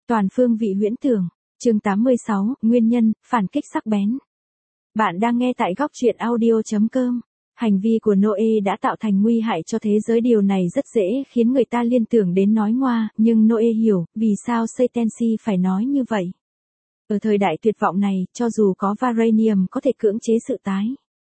Toàn phương vị huyễn tưởng, chương 86, nguyên nhân, phản kích sắc bén. Bạn đang nghe tại góc truyện audio.com. Hành vi của Noe đã tạo thành nguy hại cho thế giới, điều này rất dễ khiến người ta liên tưởng đến nói ngoa, nhưng Noe hiểu vì sao Satensi phải nói như vậy. Ở thời đại tuyệt vọng này, cho dù có Varanium có thể cưỡng chế sự tái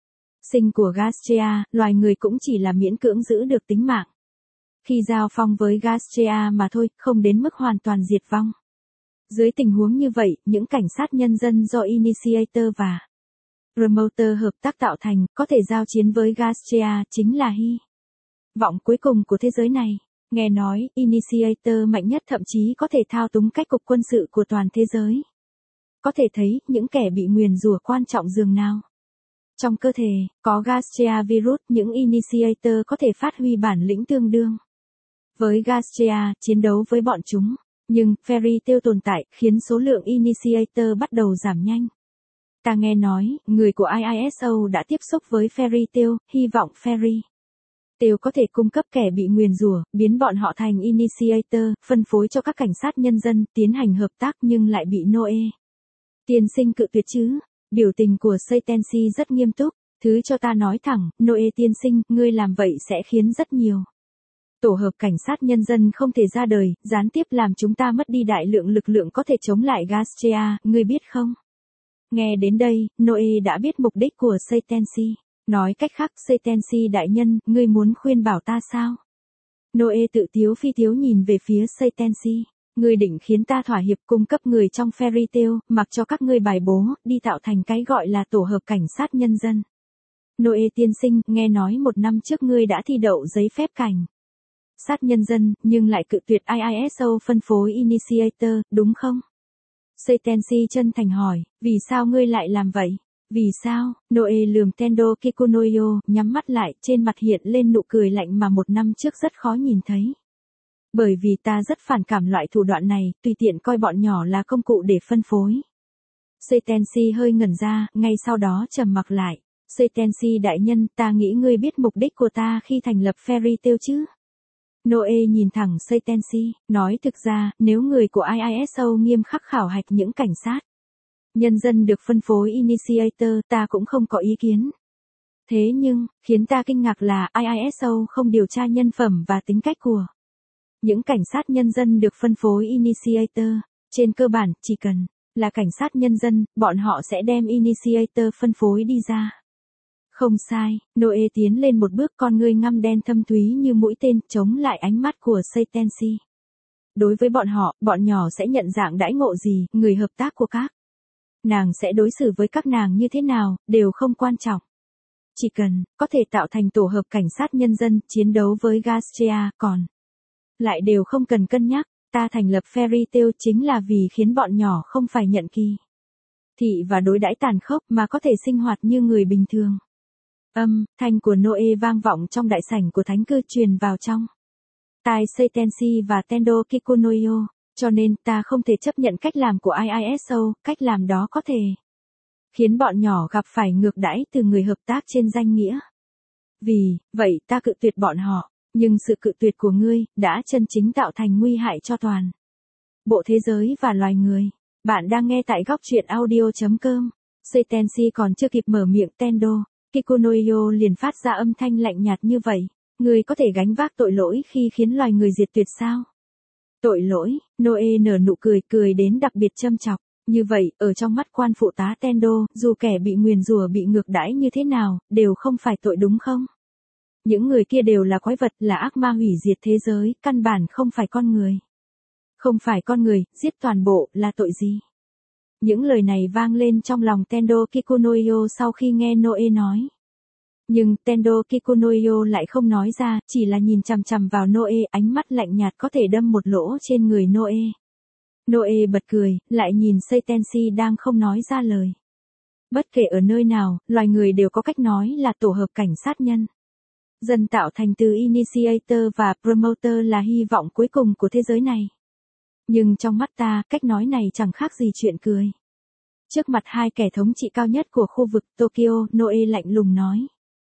sinh của Gastrea, loài người cũng chỉ là miễn cưỡng giữ được tính mạng. Khi giao phong với Gastrea mà thôi, không đến mức hoàn toàn diệt vong. Dưới tình huống như vậy, những cảnh sát nhân dân do Initiator và Promoter hợp tác tạo thành, có thể giao chiến với Gastrea, chính là hy vọng cuối cùng của thế giới này. Nghe nói, Initiator mạnh nhất thậm chí có thể thao túng cách cục quân sự của toàn thế giới. Có thể thấy, những kẻ bị nguyền rủa quan trọng dường nào. Trong cơ thể, có Gastrea virus, những Initiator có thể phát huy bản lĩnh tương đương với Gastrea, chiến đấu với bọn chúng. Nhưng, Fairy Tail tồn tại, khiến số lượng Initiator bắt đầu giảm nhanh. Ta nghe nói, người của IISO đã tiếp xúc với Fairy Tail, hy vọng Fairy Tail có thể cung cấp kẻ bị nguyền rủa, biến bọn họ thành Initiator, phân phối cho các cảnh sát nhân dân, tiến hành hợp tác nhưng lại bị Noe tiên sinh cự tuyệt chứ. Biểu tình của Satensi rất nghiêm túc, thứ cho ta nói thẳng, Noe tiên sinh, ngươi làm vậy sẽ khiến rất nhiều tổ hợp cảnh sát nhân dân không thể ra đời, gián tiếp làm chúng ta mất đi đại lượng lực lượng có thể chống lại Gastrea, ngươi biết không? Nghe đến đây, Noe đã biết mục đích của Satensi. Nói cách khác, Satensi đại nhân, ngươi muốn khuyên bảo ta sao? Noe tự tiếu phi tiếu nhìn về phía Satensi. Ngươi định khiến ta thỏa hiệp cung cấp người trong Fairy Tail, mặc cho các ngươi bài bố, đi tạo thành cái gọi là tổ hợp cảnh sát nhân dân. Noe tiên sinh, nghe nói 1 năm trước ngươi đã thi đậu giấy phép cảnh sát nhân dân, nhưng lại cự tuyệt IISO phân phối Initiator, đúng không? Satensi chân thành hỏi, vì sao ngươi lại làm vậy? Vì sao? Noe lườm Tendo Kikunoyo, nhắm mắt lại, trên mặt hiện lên nụ cười lạnh mà 1 năm trước rất khó nhìn thấy. Bởi vì ta rất phản cảm loại thủ đoạn này, tùy tiện coi bọn nhỏ là công cụ để phân phối. Satensi hơi ngẩn ra, ngay sau đó trầm mặc lại. Satensi đại nhân, ta nghĩ ngươi biết mục đích của ta khi thành lập Fairy Tail chứ? Noe nhìn thẳng Satensi, nói thực ra, nếu người của IISO nghiêm khắc khảo hạch những cảnh sát nhân dân được phân phối Initiator, ta cũng không có ý kiến. Thế nhưng, khiến ta kinh ngạc là IISO không điều tra nhân phẩm và tính cách của những cảnh sát nhân dân được phân phối Initiator. Trên cơ bản, chỉ cần là cảnh sát nhân dân, bọn họ sẽ đem Initiator phân phối đi ra. Không sai, Noe tiến lên một bước, con ngươi ngăm đen thâm thúy như mũi tên, chống lại ánh mắt của Satensi. Đối với bọn nhỏ sẽ nhận dạng đãi ngộ gì, người hợp tác của các nàng sẽ đối xử với các nàng như thế nào, đều không quan trọng. Chỉ cần, có thể tạo thành tổ hợp cảnh sát nhân dân, chiến đấu với Gastrea, còn lại đều không cần cân nhắc. Ta thành lập Fairy Tail chính là vì khiến bọn nhỏ không phải nhận kỳ thị và đối đãi tàn khốc mà có thể sinh hoạt như người bình thường. Thanh của Noe vang vọng trong đại sảnh của thánh cư, truyền vào trong tai Satensi và Tendo Kikunoyo, cho nên ta không thể chấp nhận cách làm của IISO, cách làm đó có thể khiến bọn nhỏ gặp phải ngược đãi từ người hợp tác trên danh nghĩa. Vì vậy ta cự tuyệt bọn họ, nhưng sự cự tuyệt của ngươi đã chân chính tạo thành nguy hại cho toàn bộ thế giới và loài người. Bạn đang nghe tại góc truyện audio.com. Satensi còn chưa kịp mở miệng, Tendo Kikunoyo liền phát ra âm thanh lạnh nhạt như vậy. Ngươi có thể gánh vác tội lỗi khi khiến loài người diệt tuyệt sao? Tội lỗi? Noe nở nụ cười, cười đến đặc biệt châm chọc. Như vậy, ở trong mắt quan phụ tá Tendo, dù kẻ bị nguyền rủa bị ngược đãi như thế nào, đều không phải tội đúng không? Những người kia đều là quái vật, là ác ma hủy diệt thế giới, căn bản không phải con người. Không phải con người, giết toàn bộ, là tội gì? Những lời này vang lên trong lòng Tendo Kikunoyo sau khi nghe Noe nói. Nhưng Tendo Kikunoyo lại không nói ra, chỉ là nhìn chằm chằm vào Noe, ánh mắt lạnh nhạt có thể đâm một lỗ trên người Noe. Noe bật cười, lại nhìn Satensi đang không nói ra lời. Bất kể ở nơi nào, loài người đều có cách nói là tổ hợp cảnh sát nhân dân tạo thành từ Initiator và Promoter là hy vọng cuối cùng của thế giới này. Nhưng trong mắt ta, cách nói này chẳng khác gì chuyện cười. Trước mặt hai kẻ thống trị cao nhất của khu vực Tokyo, Noe lạnh lùng nói.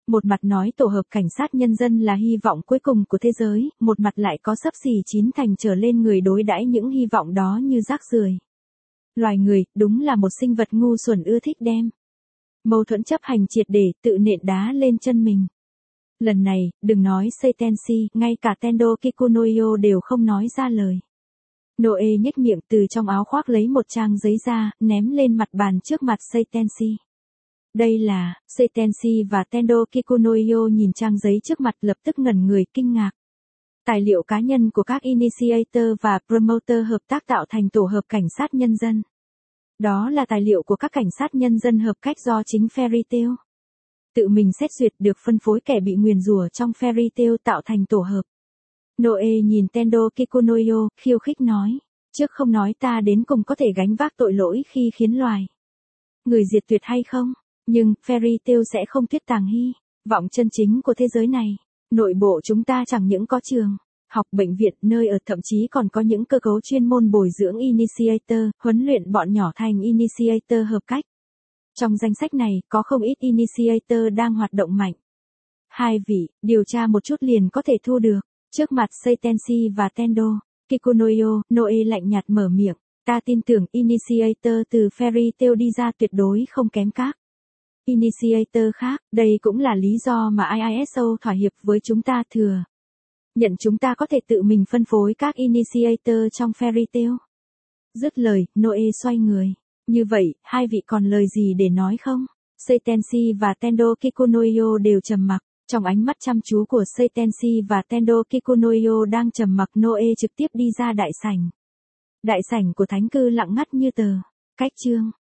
Một mặt nói tổ hợp cảnh sát nhân dân là hy vọng cuối cùng của thế giới, một mặt lại có xấp xỉ 9 thành trở lên người đối đãi những hy vọng đó như rác rưởi. Loài người, đúng là một sinh vật ngu xuẩn ưa thích đem mâu thuẫn chấp hành triệt để, tự nện đá lên chân mình. Lần này, đừng nói Seitenshi, ngay cả Tendo Kikunoyo đều không nói ra lời. Noe nhếch miệng từ trong áo khoác lấy một trang giấy ra, ném lên mặt bàn trước mặt Seitenshi. Đây là, Seitenshi và Tendo Kikunoyo nhìn trang giấy trước mặt lập tức ngẩn người kinh ngạc. Tài liệu cá nhân của các initiator và promoter hợp tác tạo thành tổ hợp cảnh sát nhân dân. Đó là tài liệu của các cảnh sát nhân dân hợp cách do chính Fairy Tail tự mình xét duyệt được phân phối kẻ bị nguyền rủa trong Fairy Tail tạo thành tổ hợp. Noe nhìn Tendo Kikunoyo, khiêu khích nói, trước không nói ta đến cùng có thể gánh vác tội lỗi khi khiến loài người diệt tuyệt hay không, nhưng Fairy Tail sẽ không thuyết tàng hy vọng chân chính của thế giới này. Nội bộ chúng ta chẳng những có trường học, bệnh viện, nơi ở, thậm chí còn có những cơ cấu chuyên môn bồi dưỡng initiator, huấn luyện bọn nhỏ thành initiator hợp cách. Trong danh sách này, có không ít initiator đang hoạt động mạnh. Hai vị, điều tra một chút liền có thể thu được. Trước mặt Seitenshi và Tendo Kikunoyo, Noe lạnh nhạt mở miệng. Ta tin tưởng initiator từ Fairy Tail đi ra tuyệt đối không kém các initiator khác. Đây cũng là lý do mà IISO thỏa hiệp với chúng ta, thừa nhận chúng ta có thể tự mình phân phối các initiator trong Fairy Tail. Dứt lời, Noe xoay người. Như vậy, hai vị còn lời gì để nói không? Seitenshi và Tendo Kikunoyo đều trầm mặc. Trong ánh mắt chăm chú của Seitenshi và Tendo Kikunoyo đang trầm mặc, Noe trực tiếp đi ra đại sảnh. Đại sảnh của thánh cư lặng ngắt như tờ. Cách chương